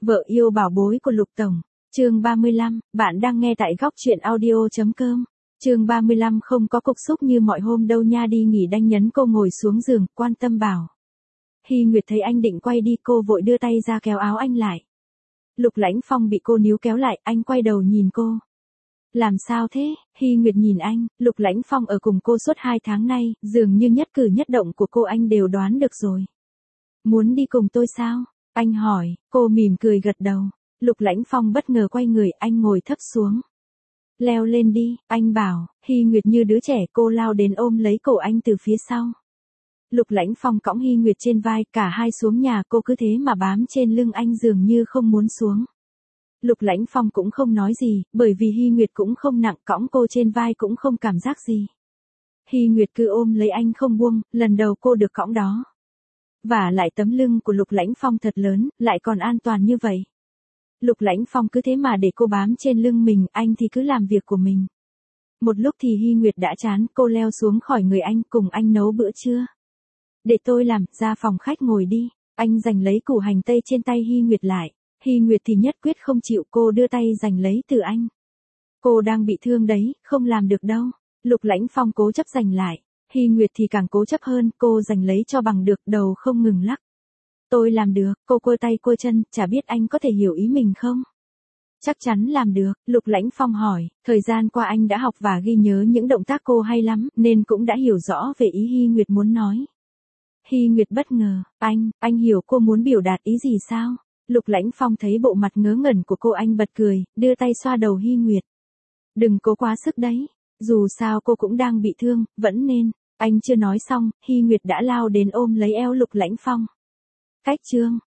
Vợ yêu bảo bối của Lục Tổng. Chương 35, bạn đang nghe tại góc truyện audio.com. Chương 35 không có cục xúc như mọi hôm đâu nha, đi nghỉ đanh nhấn cô ngồi xuống giường, quan tâm bảo. Hy Nguyệt thấy anh định quay đi, cô vội đưa tay ra kéo áo anh lại. Lục Lãnh Phong bị cô níu kéo lại, anh quay đầu nhìn cô. Làm sao thế? Hy Nguyệt nhìn anh. Lục Lãnh Phong ở cùng cô suốt 2 tháng nay, dường như nhất cử nhất động của cô anh đều đoán được rồi. Muốn đi cùng tôi sao? Anh hỏi. Cô mỉm cười gật đầu. Lục Lãnh Phong bất ngờ quay người, anh ngồi thấp xuống. Leo lên đi, anh bảo. Hy Nguyệt như đứa trẻ, cô lao đến ôm lấy cổ anh từ phía sau. Lục Lãnh Phong cõng Hy Nguyệt trên vai, cả hai xuống nhà, cô cứ thế mà bám trên lưng anh dường như không muốn xuống. Lục Lãnh Phong cũng không nói gì, bởi vì Hy Nguyệt cũng không nặng, cõng cô trên vai cũng không cảm giác gì. Hy Nguyệt cứ ôm lấy anh không buông, lần đầu cô được cõng đó. Và lại tấm lưng của Lục Lãnh Phong thật lớn, lại còn an toàn như vậy. Lục Lãnh Phong cứ thế mà để cô bám trên lưng mình, anh thì cứ làm việc của mình. Một lúc thì Hy Nguyệt đã chán, cô leo xuống khỏi người anh, cùng anh nấu bữa trưa. Để tôi làm, ra phòng khách ngồi đi. Anh giành lấy củ hành tây trên tay Hy Nguyệt lại. Hy Nguyệt thì nhất quyết không chịu, cô đưa tay giành lấy từ anh. Cô đang bị thương đấy, không làm được đâu. Lục Lãnh Phong cố chấp giành lại. Hy Nguyệt thì càng cố chấp hơn, cô giành lấy cho bằng được, đầu không ngừng lắc. Tôi làm được, cô quơ tay quơ chân, chả biết anh có thể hiểu ý mình không? Chắc chắn làm được, Lục Lãnh Phong hỏi, thời gian qua anh đã học và ghi nhớ những động tác cô hay lắm, nên cũng đã hiểu rõ về ý Hy Nguyệt muốn nói. Hy Nguyệt bất ngờ, anh hiểu cô muốn biểu đạt ý gì sao? Lục Lãnh Phong thấy bộ mặt ngớ ngẩn của cô, anh bật cười, đưa tay xoa đầu Hy Nguyệt. Đừng cố quá sức đấy, dù sao cô cũng đang bị thương, vẫn nên. Anh chưa nói xong, Hy Nguyệt đã lao đến ôm lấy eo Lục Lãnh Phong. Cách chương